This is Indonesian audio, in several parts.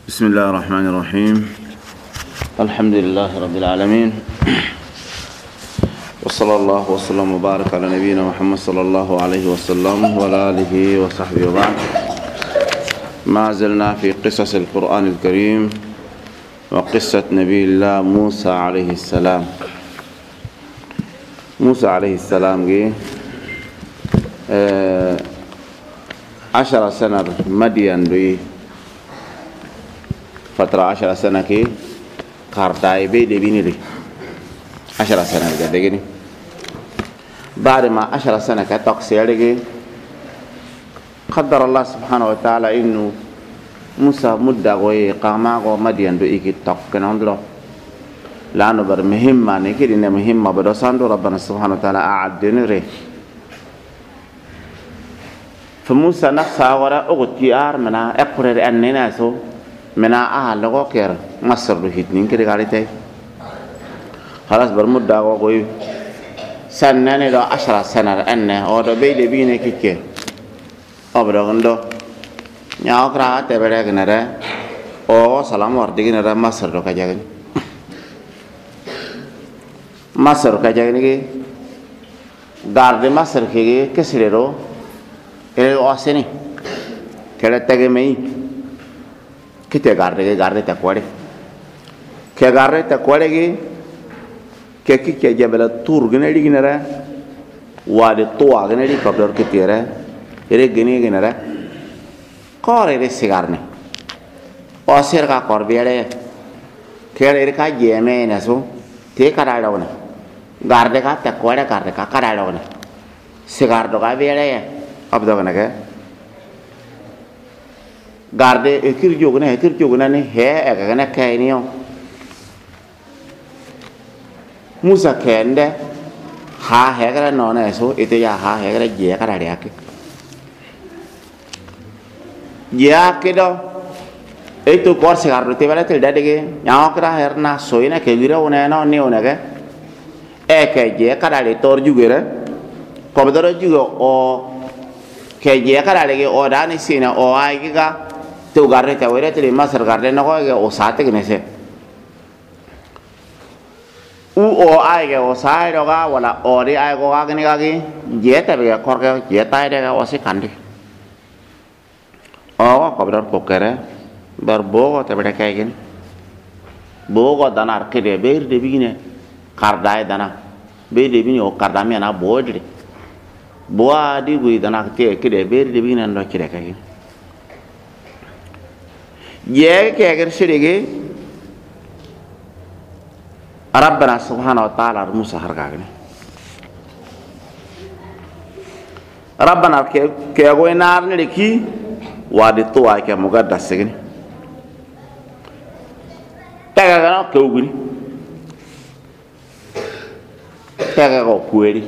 بسم الله الرحمن الرحيم. الحمد لله رب العالمين، وصلى الله وسلم وبارك على نبينا محمد صلى الله عليه وسلم وعلى آله وصحبه وبعد. ما زلنا في قصص القرآن الكريم وقصة نبي الله موسى عليه السلام. موسى عليه السلام جه 10 سنة مدين دوي فترة 10 سنة كي قارتاي بي دي بيني دي 10 سنة قد جني. بعد ما 10 سنة كتقصير جي قدر الله سبحانه وتعالى إنه موسى مدة غوي قاما غو مدين دو إيكي تقن عندلو لأنه بر مهمة نكيد إنه مهمة بدوساندو ربنا سبحانه وتعالى أعدني ري. فموسى نفسه وراء أغتيار منا أقرر أننا سو منا لغو كير مصر بهيتنين كده قالتاي خلاص برمدة غوي سنة دو 10 سنة أنه أو دو بيدي بيني كيكي أبدا غندو نياوكرا تبرا كنرا أو سلام وردي كنرا مصر دو كجاكن مصر كجاكن كي غارد مصر كي كسيرو إلى أسني كلا تجمعي كتير غارد تقوله كغارد تقوله كي جبل تور جنري جنرا واد توا جنري كبر كتيره إلى جنيه جنرا كاره إلى سيجارني أسير كار بياره كير إلى كاجيمه نسو تي كارالونه غارد كا تقوله غارد كا كارالونه سيجار دوغا بياره أبدا كنا كه غارد إكير جوجنا نه هي كنا كاينيو موسى كنده ها هي كنا نونا إسو إتيا ها هي كنا جيا كنا رياكي جيا كده itu kor segar itu bela tidak dege yang kira herna soina kebira una neona ke ke kada le tor juga re kobdoro juga o ke kada lagi o dani sina o ai ga tu garre ta wera te masar garre na ko ge o sate ke nese o ai ge o sai ro ga wala o ri ai go ga ni ga gi je ta be kor ge je ta de ga o se kandi o kobdor pokere bar bogo te beda kay gen bogo danar kede ber de bigine kardai dana be de bini o kardami na bodre boa di gui dana te kede ber de bigine ndo kede kay ye ke agar sirege rabbana subhanahu wa ta'ala musa hargagene rabbana ke go enar ne ki wadi to ay ke mugaddas segene taga gana kewguni taga ko kueri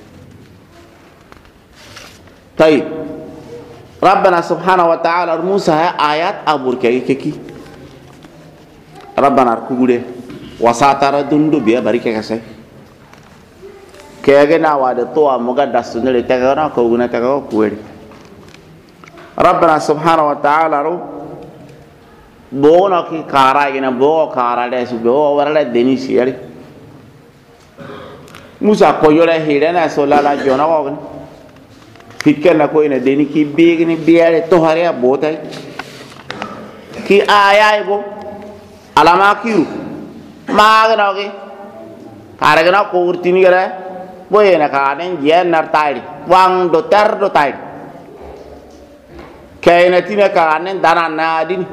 tay rabbana subhanahu wa ta'ala musa ayat abur keki rabbana kugude wasatara dundu biya barike kase kege na wade to mugaddas ne taga gana kewguna taga ko kueri rabbana subhanahu wa ta'ala ro bono ki kara gina bo kara de su bo warale denisi yari musa ko yole hirena so la jona ko fikena ko ina deni ki bigni biare to hare botai ki ayay go alama kiru magna ki kara gina ko urtini gara boyena ka den jen nar tayri wang do ter do tayri kayna tina ka nen dana nadini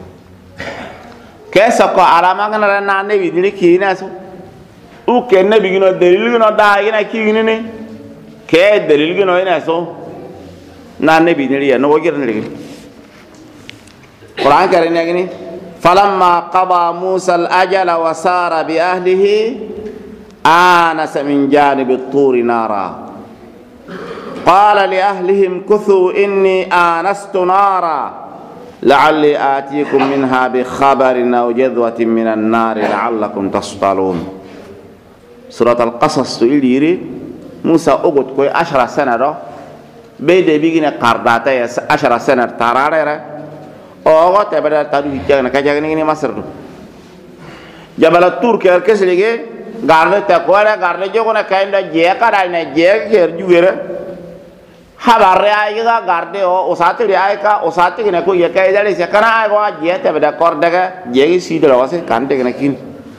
kesa ko alama ngana na ne bidini kina so u kenne bigino dalil gino da ina kini ne ke dalil gino ina so na ne bidini ya no wogirne ligi Quran karine gini falamma qada Musa al-ajala wa sara bi ahlihi anasa min janib at-tur nara qala li ahlihim kuthu inni anastu nara لعلي آتيكم منها بخبر أو جذوة من النار لعلكم تصطلون. سورة القصص تقول موسى أقول كوي 10 سنة رو بيد بيجينا قرداتا 10 سنة ترارة ogo te bada tadu jagna ka jagni ni Masr do jabal tur ke keslige garde te ko ala garde jogo na kayda je ka dal ne je ger juwera habar ay ga garde o sati ri ay ka o sati ne ko ye kay dali se kana ay go je te bada kor daga je gi si do wase kante na kin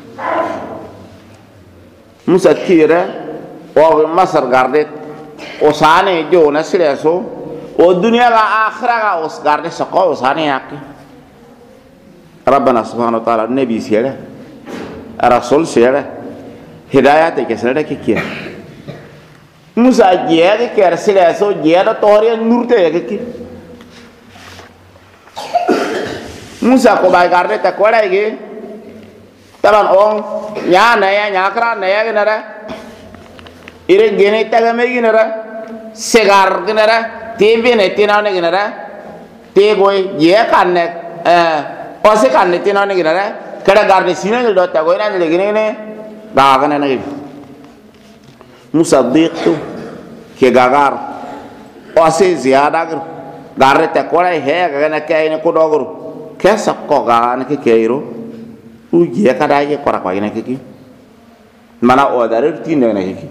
Musa tira o Masr garde o sane jo na sileso o dunia ga akhira ga os garde sako o sane yak ربنا سبحانه وتعالى النبي سيره الرسول سيره هدايات كسرة كيكيا موسى جياد كرسله سو جياد توري نورته يكي موسى کو باي garde ta korai ge taban on ya naya nyakra naya ge nara ire gene ta ga me ge nara segar ge nara tebe ne tinane ge nara te goy ye kanne Ose kanne tinane ge nara kada garde sine ge do ta goy na le ge ne da ga ne Musa diqtu ke gagar ose ziyada gar garre ta korai he ga na kay ne ko dogru kesa ko ga na ke keiro u je kada ye kora ko ina ke ki mana o darir tin ne ke ki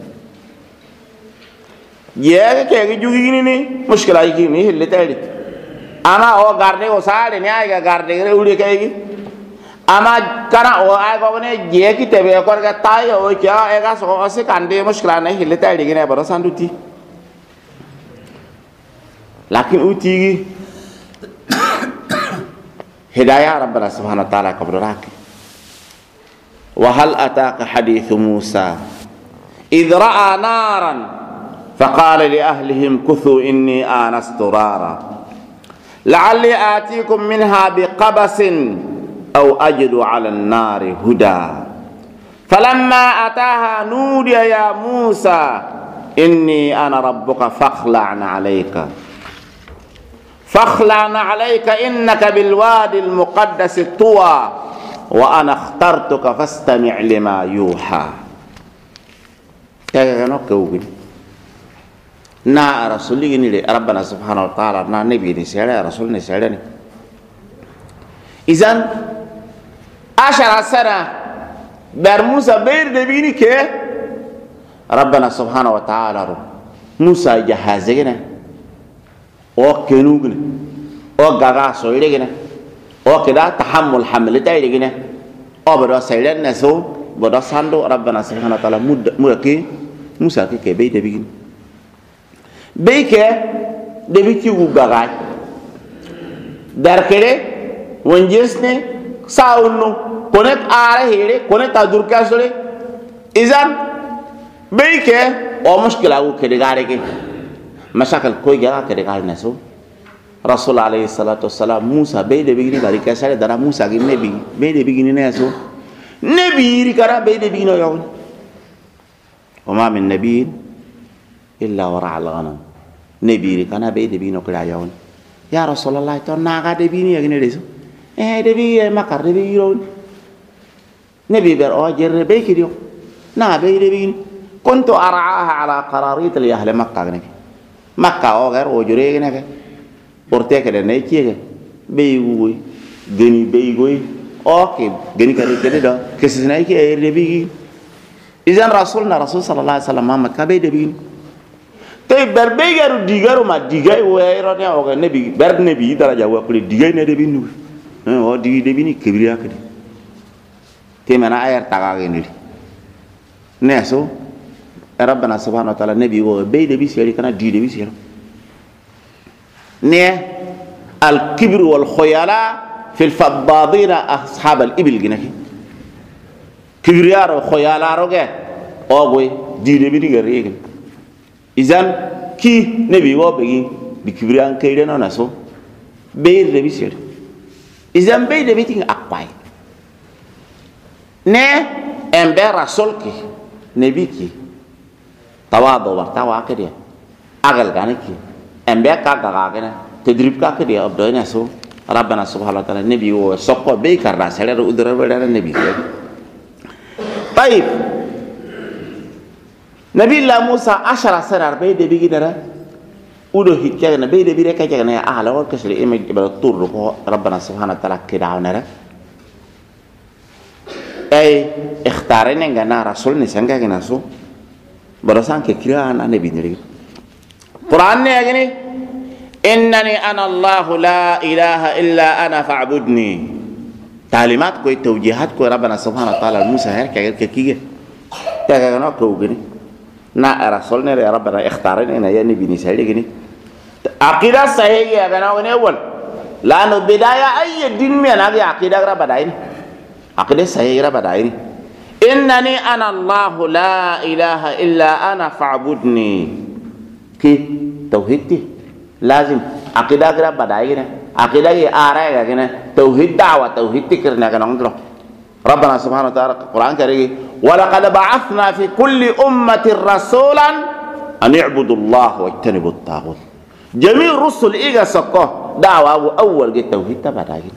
ye ke ge jugi ni mushkila yi ni hille tayri ama o garde o sale ni ay ga garde re uri ke gi ama kana o ay go ne je ki tebe ko ga tay o kya e ga so ase kande mushkila ne hille tayri ge ne baro sanduti lakin uti gi هداية ربنا سبحانه وتعالى قبل راك وهل أتاك حديث موسى إذ رأى نارا فقال لأهلهم كثوا إني آنست نارا لعلي آتيكم منها بقبس أو أجد على النار هدى فلما أتاها نودي يا موسى إني أنا ربك فاخلع عليك إنك بالوادي المقدس طوى وأنا اخترتك فاستمع لما يوحى كأنه كوبين نا رسولي نيلي ربنا سبحانه وتعالى نا نبي نسيره رسول نسيره إذن 10 سنة بر موسى بير دبيني كه ربنا سبحانه وتعالى موسى جهازنا او كنوغنا او غاغا سويرغنا او كدا تحمل حمل تايرغنا او بدو سيلن نسو بدو ساندو ربنا سبحانه وتعالى مودكي موسى كي بي دبيغن بيكه دبيكي وغاغا دركره ونجسني ساونو كونت اره هيري كونت ادوركاسوري اذن بيكه او مشكله وكدغاريكي مشاكل كوي جا كده قال نسو رسول عليه الصلاة والسلام موسى بيد بيجني بارك سال درا موسى كي نبي بيد بيجني نسو نبي ركرا بيد بيجني يوم وما من نبي إلا ورع الغنم نبي ركنا بيد بيجني كلا يوم يا رسول الله تونا قاد بيجني يجني رسو دبي ما كار دبي يوم نبي بر أجر بيجريو نا بيد بيجني كنت أرعاها على قراريط الأهل مكة غني مكة أو غير وجري هناك أرتك لنا يكيه بيجوي غني بيجوي أوكي غني كده ده كسرنا يكيه ربي إذا رسولنا رسول صلى الله عليه وسلم ما مكة بيدبين تي بربيجارو ديجارو ما ديجاي ويرانيا أو نبي بر نبي ترى جاوا كل ديجاي ندبين نو أو ديجي دبيني كبيرة كده تي منا أير تاعي نسو ربنا سبحانه وتعالى نبي هو بيد بيسيري كنا دي بيسير نه الكبر والخيلاء في الفضاضين أصحاب الإبل جنكي كبريار وخيلاء رجع أوغوي دي بيدي غريق إذن كي نبي هو بيجي بكبريان كيرنا ناسو بيد بيسير إذن بيد بيتين أقوى نه أمبر رسولك نبيكي تواضع ورتاوا كده أقل كانكي أمبيا كاكا تدريب كاكا دي أبدوين سو ربنا سبحانه وتعالى النبي هو سقط بيكر راسله رودر بدر النبي طيب نبي الله موسى 10 سنة 40 بيجي درا udo hikka na beede bire ka jagana ya ala wal kasri ime ibal turru ko rabbana subhanahu wa ta'ala kidawnara ay ikhtarene ngana rasul ni sanga gina so barasan ke kirana nabi ni Quran ne agini innani ana Allah la ilaha illa ana fa'budni تعليمات كوي توجيهات كوي ربنا سبحانه وتعالى موسى هيك كيكيه تاغنا كوغني نا رسولنا يا ربنا اختارنا يا نبي نسالي غني عقيده صحيحه يا غنا وني اول لانه بدايه اي دين من هذه عقيده ربنا داين عقيده صحيحه ربنا داين انني انا الله لا اله الا انا فاعبدني كي توحيدي لازم عقيده ربنا داين عقيده آراء كنا توحيد دعوة توحيد تكرنا كنا نقول ربنا سبحانه وتعالى القرآن كريم ولقد بعثنا في كل أمة رسولا أن يعبدوا الله واجتنبوا الطاغوت جميع الرسل إيجا سقاه دعوة أول جت توحيد تبعين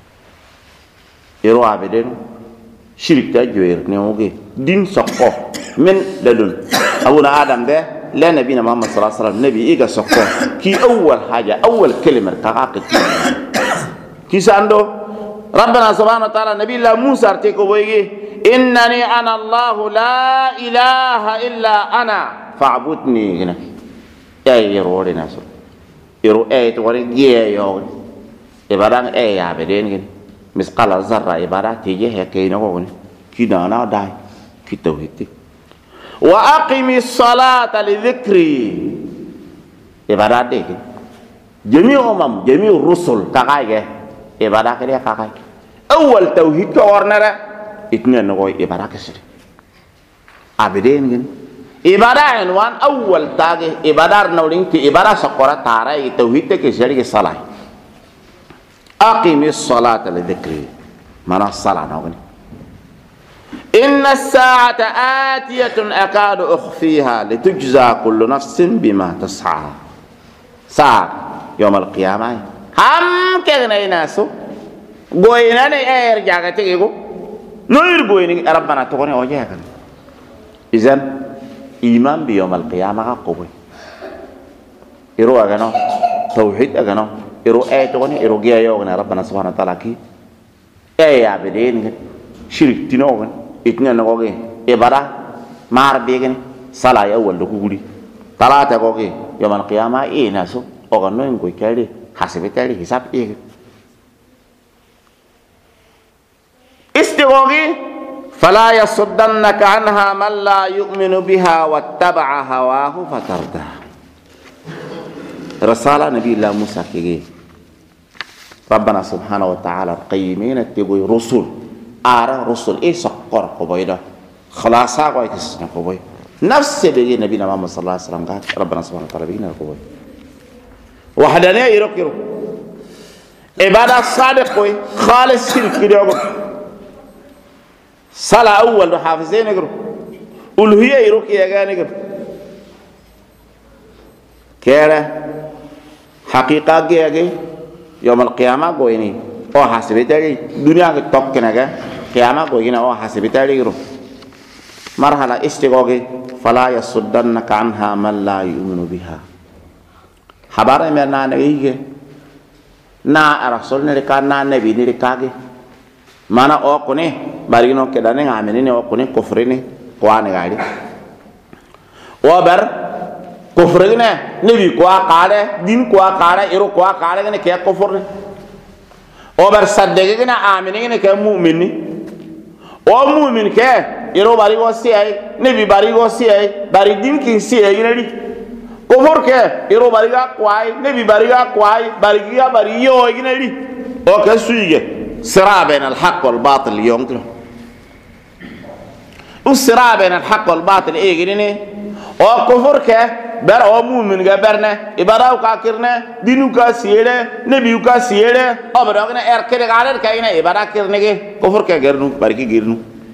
يروح بدين شرك تجوير نيوجي دين سقاه من لدن أبونا آدم ده لا نبينا محمد صلى الله عليه وسلم نبي إيجا سقاه كي أول حاجة أول كلمة تقاقد كي ساندو ربنا سبحانه وتعالى نبي الله موسى ارتكو بيجي إنني أنا الله لا إله إلا أنا فاعبدني هنا أي يروي ناسو يرو أي توري جيه يوم إبادان أي عبدين هنا مسقال الزرع إبادة تيجي هي كينو هنا كي دانا داي كي توحيدي وأقم الصلاة لذكري إبادة دي جميع جميع الرسل كاكاي إبادة كده كاكاي أول توحيد كورنرا إثنين نقول إبادة كسر عبدين كن إبادة عنوان أول تاجي إبادة نورين كي إبادة سكورة تارا توحيد كسر الصلاة أقم الصلاة لذكري من الصلاة نقول إن الساعة آتية أكاد أخفيها لتجزى كل نفس بما تسعى ساعة يوم القيامة هم كنا يناسو قوينا نير جاكتي يقول نير قوينا ربنا تقولي وجهك إذن إيمان بيوم القيامة قوي إرو أغنو توحيد أغنو إرو تقولي إرو جيا يوغنا ربنا سبحانه وتعالى كي عبدين شرك تنوغن إثنين نقولي إبادة مار بيجن صلاة أول دكوري ثلاثة قولي يوم القيامة ناسو أغنو ينقوي كالي حسب تالي حساب استغوغي فلا يصدنك عنها من لا يؤمن بها واتبع هواه فتردى رسالة نبي الله موسى كي ربنا سبحانه وتعالى القيمين تبوي رسل رسل سقر قبيلة خلاصا قوي تسنى قبيل نفس بيجي نبينا محمد صلى الله عليه وسلم قال ربنا سبحانه وتعالى بيجينا قبيل وحدانية يروكيرو عبادة صادق قوي خالص شرك كده صلاة أول حافظين يقرو ألوهية يروكي يغاني يقرو كيرا حقيقة جي يوم القيامة قويني أو حاسبتالي دنيا كتوكنا قيامة قويني أو حاسبتالي يقرو مرحلة استغوغي فلا يصدنك عنها من لا يؤمن بها حبارة مرنا نبيه نا رسول نركا نا نبي نركاغي مانا اوكوني بارينو كداني عاملين اوكوني كفريني قواني غادي وبر كفريني نبي كوا قاله دين كوا قاله ايرو كوا قاله غني كيا كفرني وبر صدقنا عاملين كمؤمنين او مؤمن كه ايرو باري وسي اي نبي باري وسي اي باري دين كي سي اي نري كفر كه ايرو باريغا كواي نبي باريغا كواي باريغا باريو اي نري او كسويغه صراع بين الحق والباطل اليوم كده والصراع بين الحق والباطل ايه جنيه او كفر كه بر او مؤمن غبرنا ابراو كاكرنا دينو كاسيله نبيو كاسيله ابراغنا اركره غالر كاينا ابرا كرنه كفر كه غرنو باركي غيرنو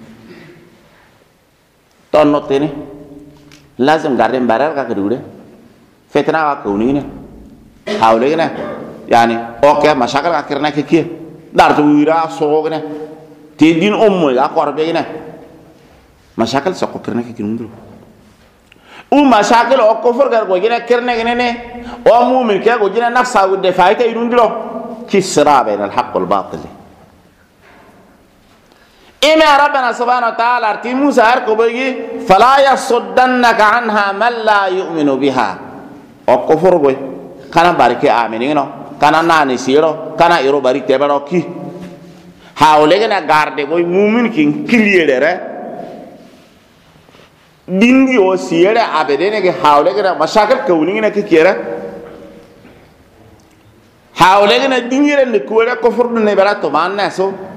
تونوتني لازم غارين بارر كاكدوده فتنه كونينه حاولنا يعني اوكي مشاكل كاكرنا كيه دارتو ويرا سوغنا تدين امو يا قربينا مشاكل سوكرنا كيندرو u mashakil o kufur gar go gina kirne gine o mu'min ke go gina nafsa go de faita idundiro kisra bain al haqq wal batil إما ربنا سبحانه وتعالى أرتي موسى أركبه فلا يصدنك عنها من لا يؤمن بها أكفر بي كان بارك آمنينه كان ناني سيرو كان يرو بارك تبارو كي هاولينا غارد بوي مؤمن كين كليره دينغي او سيره أبدين كي هاولينا مشاكل كونينا كي كيره هاولينا دينغي نكوره كفر نبرة تومان نسو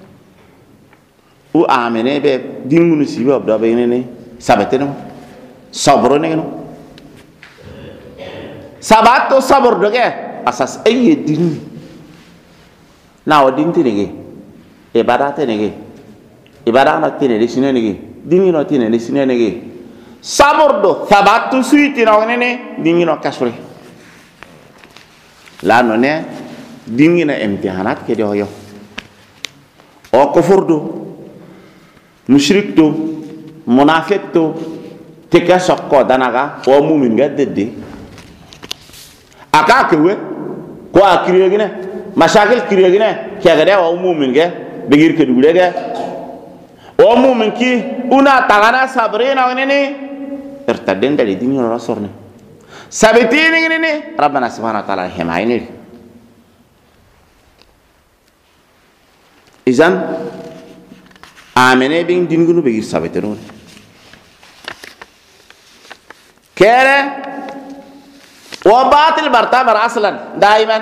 u amene be dingunu siba abda be ne sabateno sabro ne no sabato sabor doge asas ayi din na o din tinege e barate nege e barana tinege sinenege dingino tinege sinenege sabor do sabato suiti no ne dingino kasure la no ne dingina imtihanat ke do yo o ko furdo mushrik to munafiq to teka sokko danaga o mumin ga dedde aka kewe ko akiriye gine mashakil kiriye gine kegere o mumin ga begir ke dugule ga o mumin ki una tagana sabrina ngene irtadden dali dini no rasorne sabitini ngene rabbana subhanahu wa ta'ala himayni izan amene bin dingunu be sabetero kere wa batil bartabar aslan daiman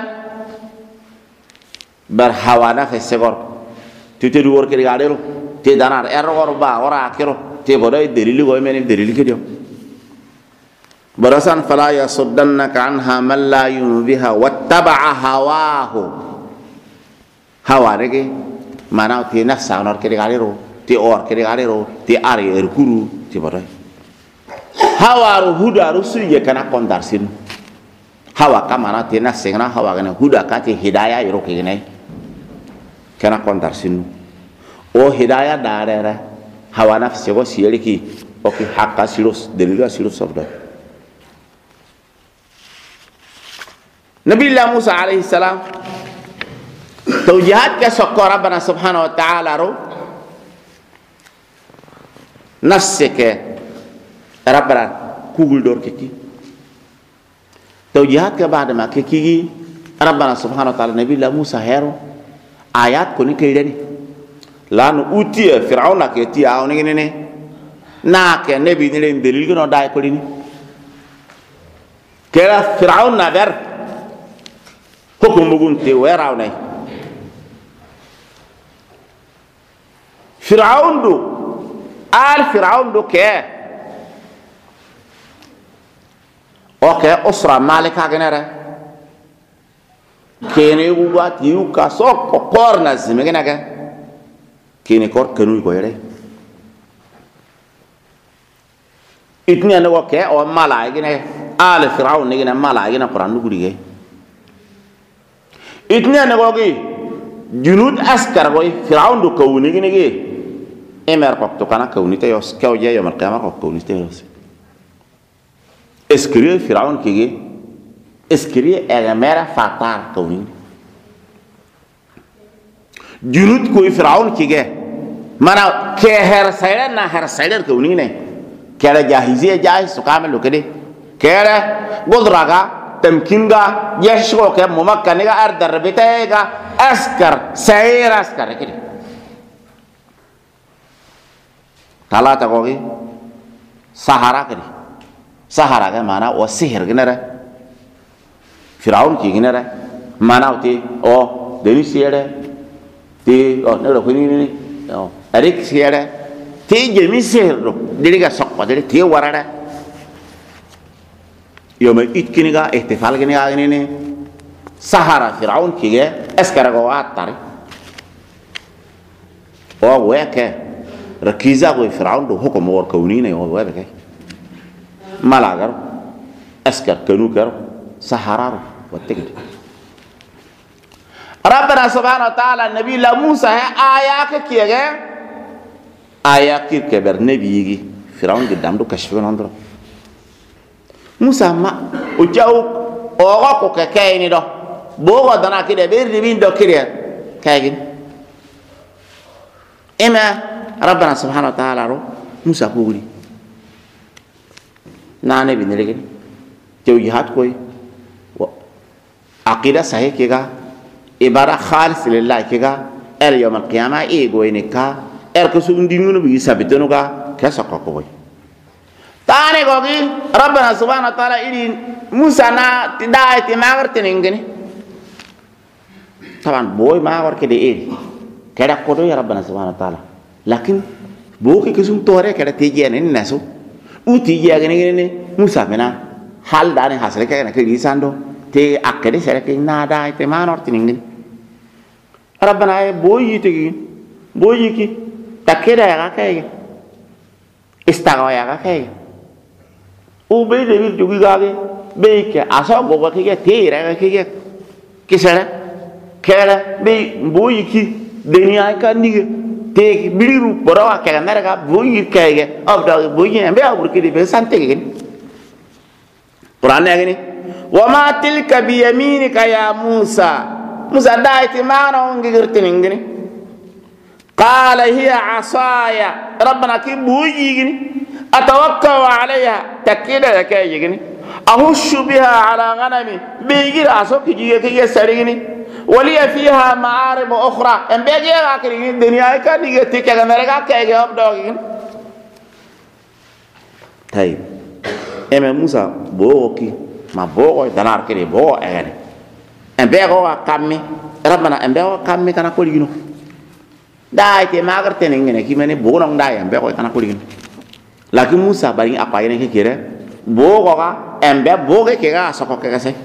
bar hawana fesegor tete du wor ke gadelo te danar error ba ora akiro te boday delili go men delili ke dio barasan fala yasuddannaka anha man la yunbiha wattaba'a hawahu hawarege mana te nafsa nor ke gadelo ti or kere garero ti ari erkuru ti boray hawaru hudaru suye kana kondarsin hawa kamana ti na sengna hawa kana huda ka ti hidayah yoro kene kana kondarsin o hidayah darera hawa nafsi go siyeliki o ki hakka silos deliga silos sabda nabi allah musa alaihi salam tawjihat ka shakara rabbana subhanahu wa ta'ala ro نفسك ربنا كوغل دور كي توجيهات بعد ما كي ربنا سبحانه وتعالى نبي الله موسى هيرو آيات كوني كيدني لانو اوتي فرعون كيتي او ني ناك نبي ني دليل كنو داي كوليني كلا فرعون نبر حكم بغونتي ويراوني فرعون دو آل فرعون دو كه اوكي اسرة مالكا غنره كيني وغات يوكا سوك قورنا زمغناغا كيني كور كنوي كويره اتني انا اوكي او مالا غنه آل فرعون نغنا مالا غنا قران نغديغي اتني انا اوكي جنود اسكر غوي فرعون دو كوني غنيغي emer ko to kana kawnite yos kaw je yom alqiyamah ko kawnite yos eskriye firaun kige eskriye egamera fatar kawni junud ko firaun kige mana ke her sayra na her sayra kawni ne kala jahiziya jahiz to kamel lo kede kera godraga tamkinga yeshko ke mumakkaniga ardar bitega askar sayra askar kede kala ta kogi sahara kadi sahara ga mana o sihir ginara firaun ki ginara mana uti o deni siere ti o ne ro kini ni o arik siere ti jemi sihir ro diriga sokko diri ti warara yoma itkini ga ihtifal gini ga ni sahara firaun ki ge eskara go atari o weke ركيزا غوي فرعون دو حكم ور كونينه هو وبك ملاغر اسكر كنوكر سحرار وتجد ربنا سبحانه وتعالى النبي لا موسى آيات كيغا آيات كبر نبيغي فرعون قدام دو كشف نندر Musa ma o jaw o ko ke kayni do bo wa dana kide be bin do kire kaygin ema rabbana subhanahu wa ta'ala ro Musa buguri nane bin legen tew jihad koy aqida sahih kega ibara khalis lillah kega el yawm al qiyamah e goyne ka er ko sundi ngunu bi sabitonu ka kessa ko koy tane gogi rabbana subhanahu wa ta'ala ili Musa na tidai ti magar tiningini taban boy magar ke de eri kada ko do ya rabbana subhanahu wa ta'ala lakin bo ke kusum tore kada tije ne naso uti ya gene Musa mena hal dane hasre ke na ke lisando te akade sere ke na dai te manor tiningini rabbana ay boy yitigi boy yiki takeda ya kay istaga ya kay u be de bir jugi gage be ke asa go ke tire ke kisere kera be boy ki denia ka nige te biru borawa ke na ga boy ke abda boy ne be abur ke be sante ke Quran ne ni wa ma tilka bi yaminika ya Musa Musa daiti mana ngirtini ngini qala hiya asaya rabbana ki boy gini أتوكل عليها تكيدا يكايجني أهش بها على غنمي بيجي أسوق يجي سريني ولي فيها معارب أخرى إن بيجي أكلني الدنيا كان يجي تيجي نرجع كيجي أبدأين طيب إما موسى بوكي ما بوكي دنار كذي بوك يعني إن بيجوا كمي ربنا إن بيجوا كمي كنا كلينو داي تما كرتين إنجني كي مني بورong داي إن بيجوا كنا كلينو lagi Musa bari apa ini kira bogo ka embe boge kira soko kira se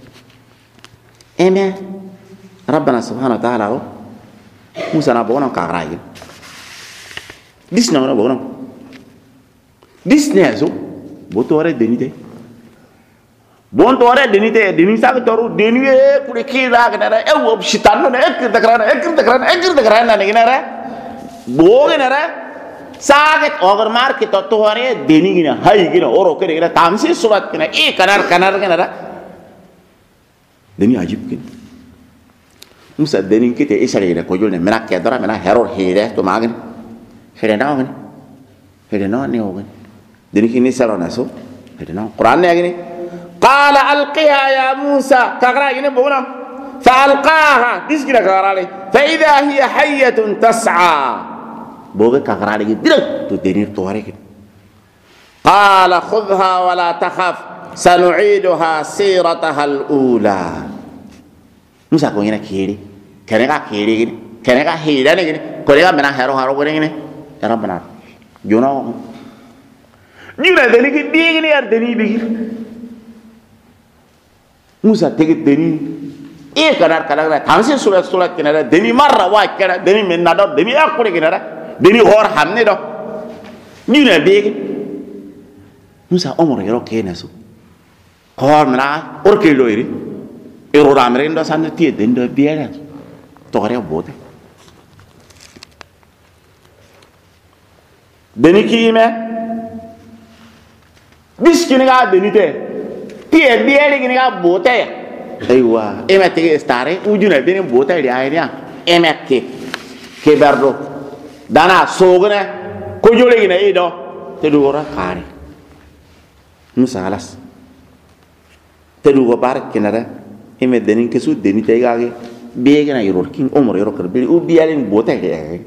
eme rabbana subhanahu wa ta'ala ro Musa na bono ka rai dis na bono dis ne so botore denite bontore denite denisa ko toru denue kure kira ka na e wo shitano na ekir takrana ne gina ra boge na ra saget ogar mar ki to hore deni gina hay gina oro kere gina tamsi surat gina e kanar gina da deni ajib kin Musa deni kite isare gina ko jolne mena ke dara mena hero hire to magin hire na ne ogen deni kini saro na so hire na Quran ne gini qala alqiha ya Musa kagra gina bona fa alqaha dis gina kagrale fa idha hiya hayyatun tas'a boge kakara lagi direct tu denir tuare kin qala khudha wa la takhaf sanu'iduha sirataha al-ula Musa ko ngina kiri kene ka kiri gini kene ka hira ne gini ko le mena haro gini era benar jono jura deni ki digini ar deni bigi Musa tegi deni e kadar tansi surat kena deni marra wa kena deni menna do deni akure kena deni hor hamne do nyuna bege Musa omor yero kena su hor mena orke loiri ero ramre ndo sande tie dendo biere to re bote deni kime biskini ga deni te tie biere gini ga bote aywa emete stare ujuna deni bote ri ayria emete ke bardo dana sogne ko jole gina ido te du ora kare Musa alas te du go bar kinara ime denin ke su deni te gage be gina yoro king omor yoro kar bi u bialin bote ke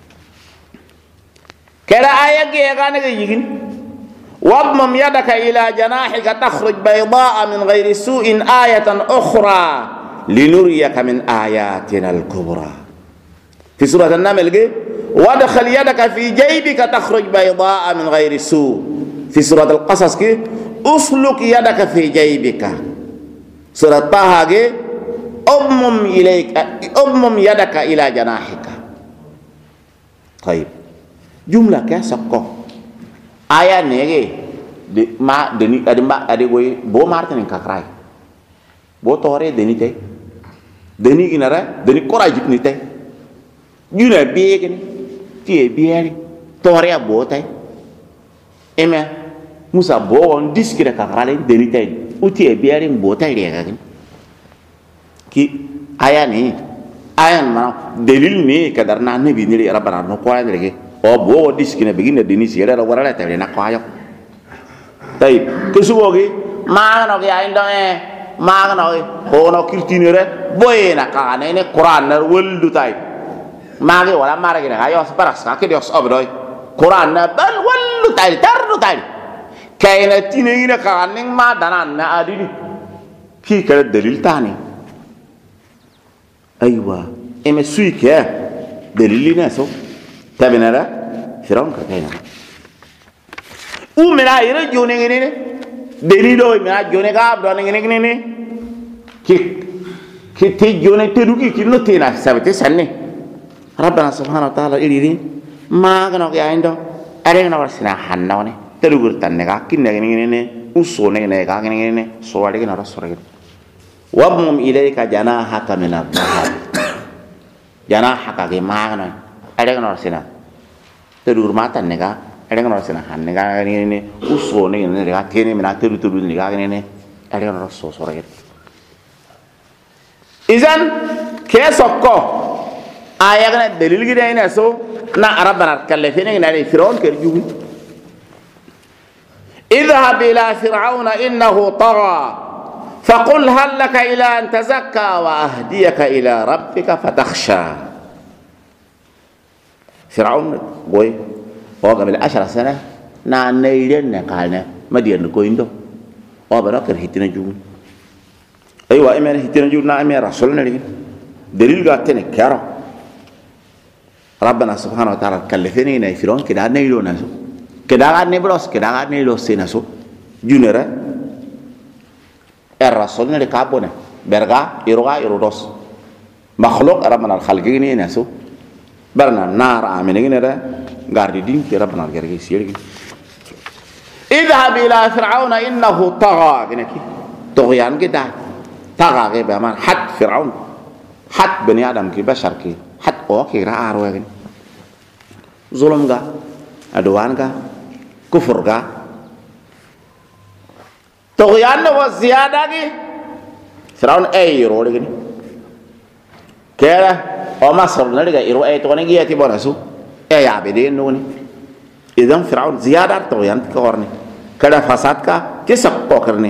kala aya ge gane ge yigin wadmam yadaka ila janahika takhruj baydaa min ghairi su'in ayatan ukhra linuriyaka min ayatina al-kubra fi surah an-naml ge وادخل يدك في جيبك تخرج بيضاء من غير سوء في سورة القصص كي اسلك يدك في جيبك سورة طه كي اضمم يدك إلى جناحك طيب جملة كسكو آية نيجي ما دني أدي كوي بو مارتن كاكراي بو توري دني تي دني كنارا دني كورا جبني تي جونا بيجني tie bieri toria botai eme Musa bo on diskire ka gale delitay uti e biarin botay rega ki ayani ayan ma delil ni kadarna nabi ni rabbana no ko rege o bo diskine begine dini sire ra warala tawle na ko ayo tay ke subogi ma no ga indo ma no ko no kirtinere boyena ka ne Quran na weldu tay ma ge wala mara ge ga yo paras ka ke dios obdoy Quran na bal weldu tay tardu tay kayna tinina ka ning ma danan na adini ki kala dalil tani aywa eme suike dalilina so tabinara firon ka kayna umena ira jone ngene dalilo mena jone ga abdo ngene ki te jone teduki ki no tina sabete sanne rabbana subhanahu wa ta'ala iliri ma gano ya indo are na warsina hannawne tedugur tanne ga kinne ngene usone ngene ga ngene so wale ngene rasore wabmum ilayka janahaka min adh-dhahab janahaka ge magna are ngene warsina tedugur ma tanne ga are ngene warsina hanne ga ngene usone ngene ga tene mina tedu ni ga ngene are ngene rasore izan kesokko ayagna dalil gida ina so na rabbana kallafina ina ni fir'aun kerjugu اذهب إلى فرعون إنه طغى فقل هل لك إلى أن تزكى وأهديك إلى ربك فتخشى فرعون بوي هو قبل 10 سنة نيلنا قالنا مدين كويندو هو بناكر هتنا جون أيوة إما هتنا جون إما رسولنا لين دليل قاتنا كارو ربنا سبحانه وتعالى كلفني إن فرعون كده نيلو ناسو كداغان نبلوس كداغان نيلوس سيناسو جونرا الرسول نري كابونه برغا يروغا يرودوس مخلوق ربنا الخلقين ناسو برنا نار امنين نرا غاردي دين كي ربنا غيرغي سيرغي اذهب الى فرعون انه طغى كنكي طغيان كده طغى غير بمان حد فرعون حد بني ادم كي بشر كي حد اوكي را اروغن ظلم غا ادوان غا كفر غا طغيان وزيادة غي فرعون اي رولي غني كيرا وما صرنا لغا يرو اي توني غي يتي بونسو اي عبدين نوني اذن فرعون زيادة طغيان كورني كذا فساد كا كسب بوكرني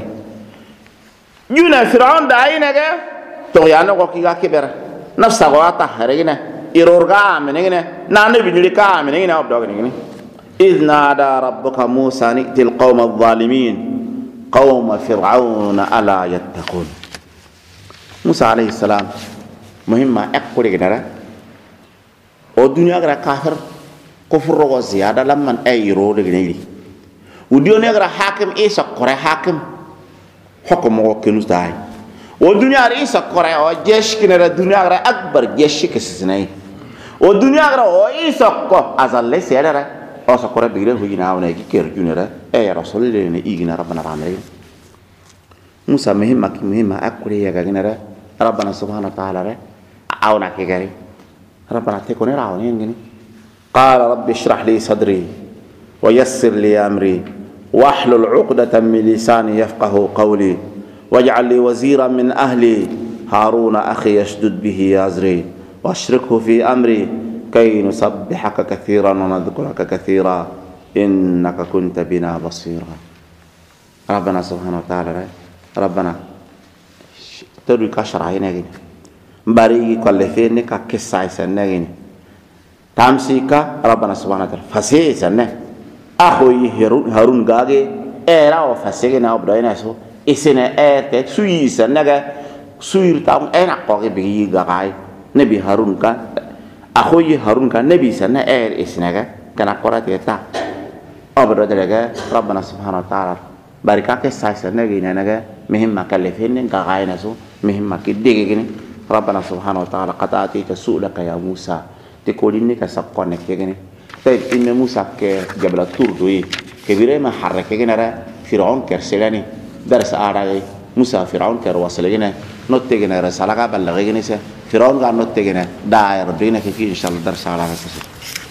جونا فرعون داينا غا طغيان وكي غا كبر نفسه غاتا هرينا يرورغا منينا ناني بنيلكا منينا ابدوغني إذ نادى ربك موسى ائت القوم الظالمين قوم فرعون ألا يتقون موسى عليه السلام مهمة أقول كده والدنيا غير كافر كفر وزيادة لما أيرو لغنيلي والدنيا غير حاكم إيسا قرى حاكم حكم وكنوس داي والدنيا غير إيسا قرى وجيش كده الدنيا غير أكبر جيش كسسناي والدنيا غير إيسا قرى أزال سيادة أوسا قرأ بيره هجنا وناجي كيرجونرا أي رسول الله نيجينا ربنا رامرين موسى مهمة أقول يا جنرا ربنا سبحانه وتعالى عونا كجري ربنا تكون راونين جني قال رب اشرح لي صدري ويسر لي أمري واحلل عقدة من لساني يفقه قولي واجعل لي وزيرا من أهلي هارون أخي يشدد به أزري واشركه في أمري كي نسبحك كثيرا ونذكرك كثيرا إنك كنت بنا بصيرا ربنا سبحانه وتعالى ربنا تدري كشرعين نجين باري كل فين ككسائي سنجين تامسيكا ربنا سبحانه وتعالى فسيه سنة أخوي هارون غاغي إيرا وفسينا وبدأنا سو إسنا إيرت سوي سنجا سوير تام أنا قاعد بيجي غاي نبي هارون كا أخوي هارون كان نبي سنة إسناga كان قرات يتا أبرد لجا ربنا سبحانه وتعالى باركاك السايس نجينا نجا مهم كلفين كعاين سو مهم كديجين ربنا سبحانه وتعالى قد أتيت سؤلك يا موسى تقوليني كسبقنك يجيني طيب إن موسى كجبل الطور دوي كبيرة ما حرك يجينا فرعون كرسلاني درس أعرى موسى فرعون كرواسلجينا نوتجينا رسالة بلغينا فرعون قال نوتجينا داير دينا كي إن شاء الله درس على هذا